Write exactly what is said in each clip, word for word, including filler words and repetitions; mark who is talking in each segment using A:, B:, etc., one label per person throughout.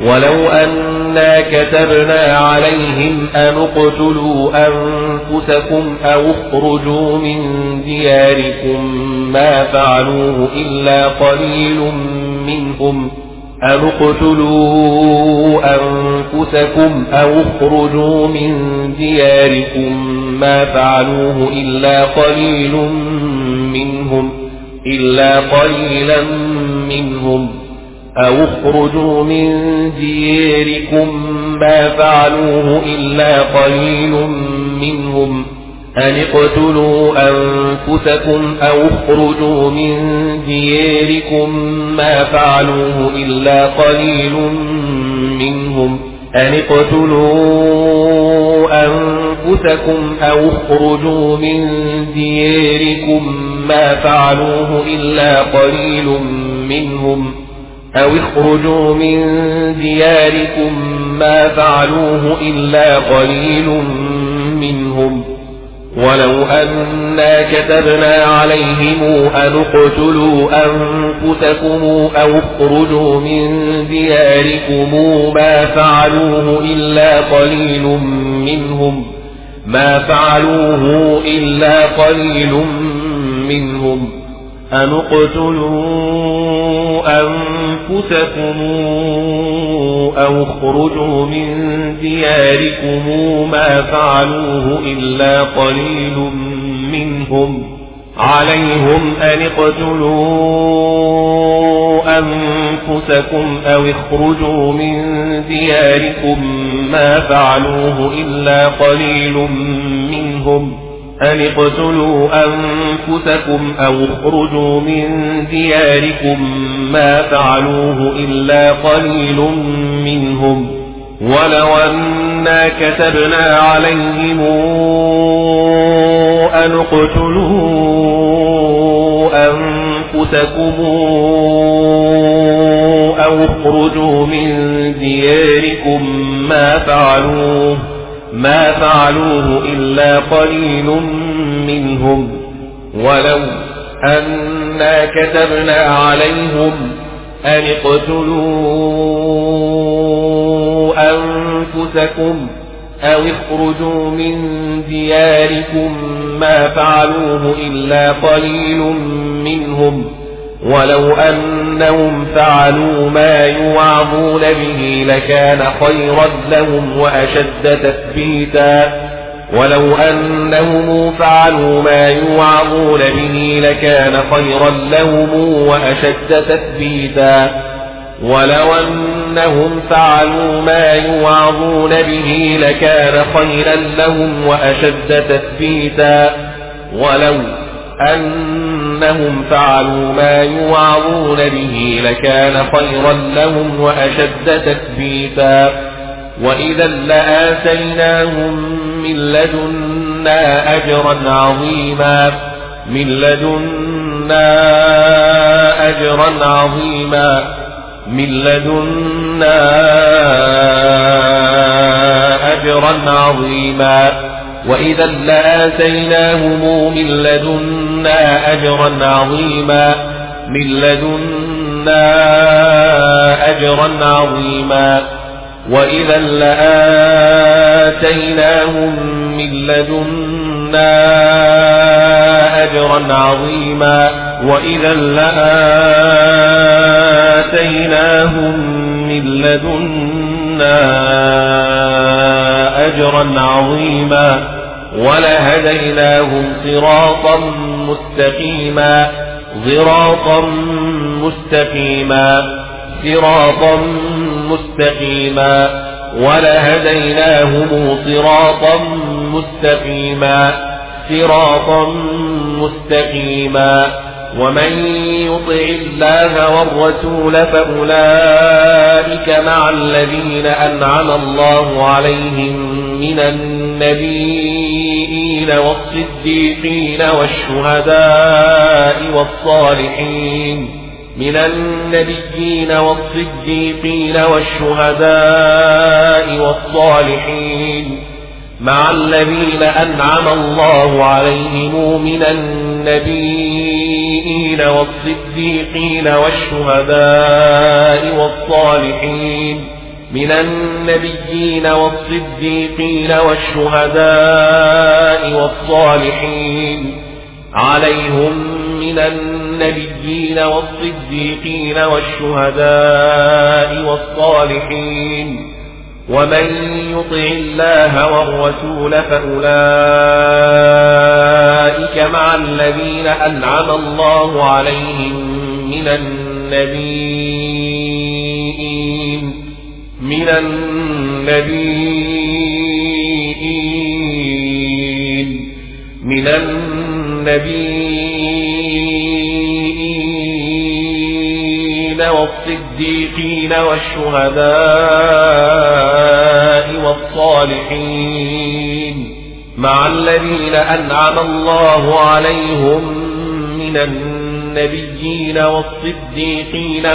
A: ولو أنا كتبنا عليهم أن اقتلوا أنفسكم أو اخرجوا من دياركم ما فعلوه إلا قليل منهم أن اقتلوا أنفسكم أو اخرجوا من دياركم ما فعلوه إلا قليل منهم إلا قليلا منهم أو اخرجوا من دياركم ما فعلوه إلا قليل منهم أن اقتلوا أنفسكم أو اخرجوا من دياركم ما فعلوه إلا قليل منهم أن اقتلوا أنفسكم أو اخرجوا من دياركم ما فعلوه إلا قليل منهم أو اخرجوا من دياركم ما فعلوه إلا قليل منهم ولو أنا كتبنا عليهم أن اقتلوا أنفسكم أو اخرجوا من دياركم ما فعلوه إلا قليل منهم ما فعلوه إلا قليل منهم أن اقتلوا أنفسكم أو اخرجوا من دياركم ما فعلوه إلا قليل منهم عليهم أن اقتلوا أنفسكم أو اخرجوا من دياركم ما فعلوه إلا قليل منهم أن اقتلوا أنفسكم أو اخرجوا من دياركم ما فعلوه إلا قليل منهم ولو أنا كتبنا عليهم أن اقتلوا أنفسكم أو اخرجوا من دياركم ما فعلوه ما فعلوه إلا قليل منهم ولو أنا كتبنا عليهم أن اقتلوا أنفسكم أو اخرجوا من دياركم ما فعلوه إلا قليل منهم ولو أنهم فعلوا ما يوعظون به لكان خيرا لهم وأشد تثبيتا ولو أنهم فعلوا ما يوعظون به لكان خيرا لهم وأشد تثبيتا ولو أنهم فعلوا ما يوعظون به لكان خيرا لهم وأشد تثبيتا ولو أنهم فعلوا ما يوعظون به لكان خيرا لهم وأشد تثبيتا وإذا لآتيناهم من لدنا أجرا عظيما من لدنا أجرا عظيما من لدنا أجرا عظيما وإذا لآتيناهم من لدنا أجرا عظيما من لدنا أجرا عظيما وإذا لآتيناهم من لدنا أجرا عظيما وإذا لآتيناهم من لدنا أجرا عظيما ولهديناهم صراطا مستقيما صراطا مستقيما صراطا مستقيما ولهديناهم صراطا مستقيما صراطا مستقيما ومن يطع الله والرسول فأولئك مع الذين أنعم الله عليهم من النبيين والصديقين والشهداء والصالحين من النبيين والصديقين والشهداء والصالحين مع الذين أنعم الله عليهم من النبيين والصديقين والشهداء والصالحين من النبيين والصديقين والشهداء والصالحين عليهم من النبيين والصديقين والشهداء والصالحين ومن يطع الله والرسول فأولئك مع الذين أنعم الله عليهم من النبيين من النبيين من النبيين والصديقين والشهداء والصالحين مع الذين أنعم الله عليهم من النبيين والصديقين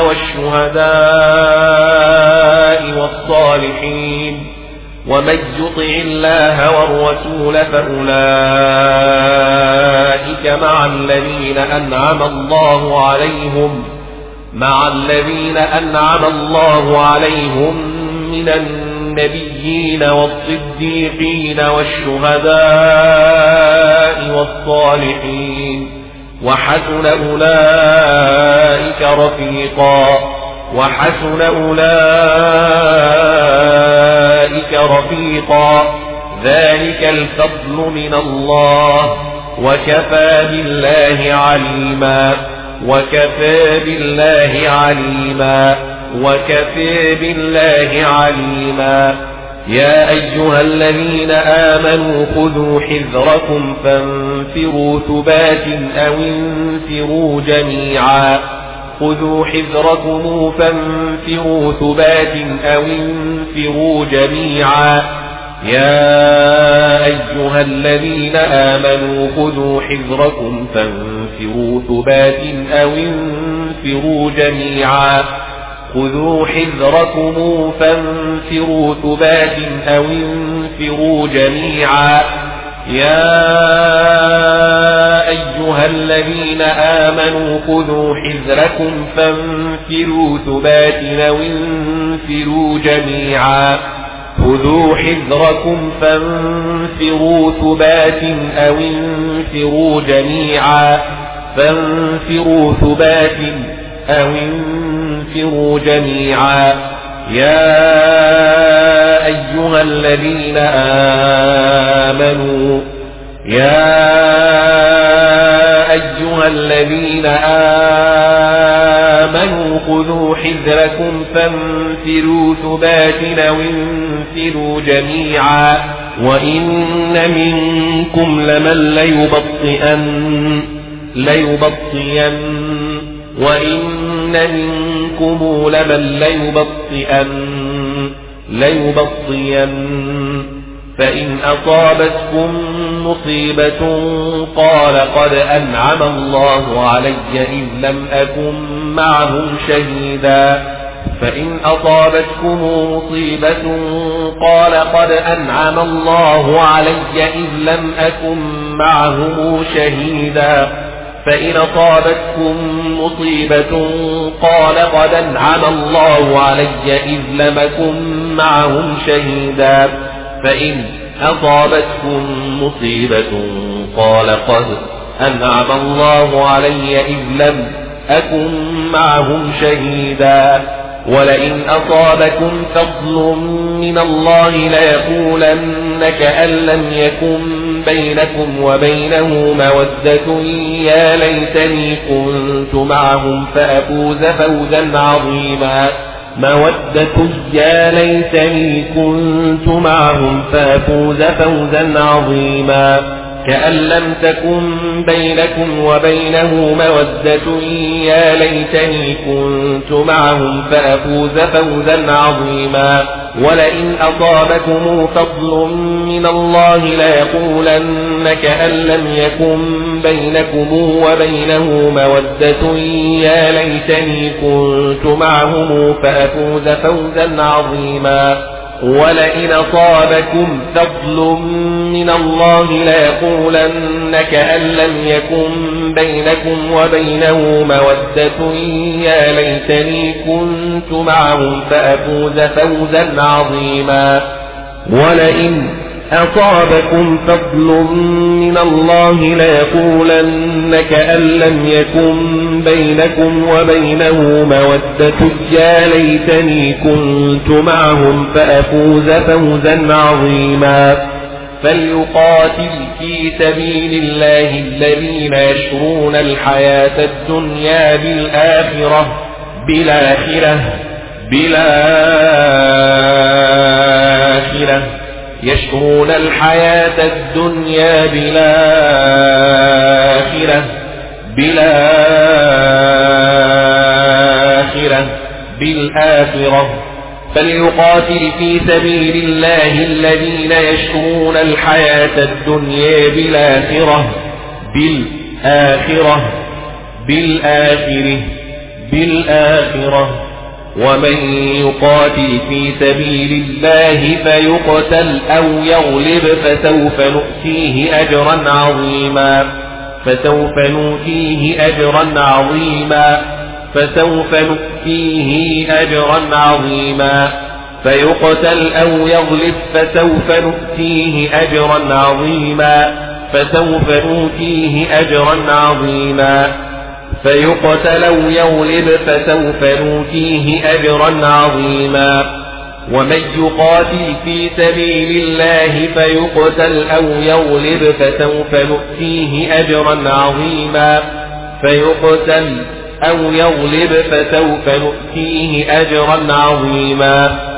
A: والشهداء والصالحين ومن يطع الله والرسول فأولئك مع الذين أنعم الله عليهم مع الذين أنعم الله عليهم من النبيين والصديقين والشهداء والصالحين وحسن أولئك رفيقا وحسن أولئك رفيقا ذلك الفضل من الله وكفى بالله عليما وكفى بالله عليما وكفى بالله عليما يا أيها الذين آمنوا خذوا حذركم فانفروا ثبات أو انفروا جميعا خذوا حذركم فانفروا ثبات أو انفروا جميعا يا أيها الذين آمنوا خذوا حذركم فانفروا ثبات أو انفروا جميعا خذوا حذركم فانفروا ثبات أو انفروا جميعا يا أيها الذين آمنوا خذوا حذركم فانفروا ثبات أو انفروا جميعا خذوا حذركم فانفروا ثبات أو انفروا جميعا فانفروا ثبات أو انفروا جميعا يا أيها الذين آمنوا يا أيها الذين آمنوا خذوا حذركم فانفروا ثبات أو انفروا جميعا وإن منكم لمن ليبطئن ليبطئن وإن منكم لمن ليبطئن ليبطئن فإن أصابتكم مصيبة قال قد أنعم الله علي إذ لم أكن معهم شهيدا فإن أصابتكم مصيبة قال قد أنعم الله علي إذ لم أكن معهم شهيدا فإن أصابتكم مصيبة قال قد أنعم الله علي إذ لم أكن معهم شهيدا فإن أصابتكم مصيبة قال قد أنعم الله علي إذ لم أكن معهم شهيدا ولئن أصابكم فضل من الله ليقولن كأن لم يكن بينكم وبينه مودة يا ليتني كنت معهم فأفوز فوزا عظيما مودة يا ليتني كنت معهم فأفوز فوزا عظيما كأن لم تكن بينكم وبينه مودة يا ليتني كنت معهم فأفوز فوزا عظيما ولئن أصابكم فضل من الله ليقولن كأن لم يكن بينكم وبينه مودة يا ليتني كنت معهم فأفوز فوزا عظيما ولئن أصابكم فضل من الله ليقولن كأن لم يكن بينكم وبينه مودة يا ليتني كنت معهم فأفوز فوزا عظيما. ولئن أصابكم فضل من الله ليقولن كأن لم يكن بينكم وبينه مودة يا ليتني كنت معهم فأفوز فوزا عظيما. فليقاتل في سبيل الله الذين يشرون الحياة الدنيا بالآخرة بالآخرة بالآخرة يشرون الحياة الدنيا بالآخرة بالآخرة بالآخرة فليقاتل في سبيل الله الذين يشرون الحياة الدنيا بالآخرة بالآخرة بالآخرة بالآخرة ومن يقاتل في سبيل الله فيقتل أو يغلب فسوف نؤتيه أجرا عظيما فسوف نؤتيه أجرا عظيما فسوف نؤتيه أجرا عظيما فيقتل أو يغلب فسوف نؤتيه أجرا عظيما فسوف نؤتيه أجرا عظيما فيقتل أو يغلب فسوف نؤتيه أجرا عظيما. ومن يقاتل في سبيل الله فيقتل أو يغلب فسوف نؤتيه أجرا عظيما فيقتل أو يغلب فسوف نؤتيه أجرا عظيما.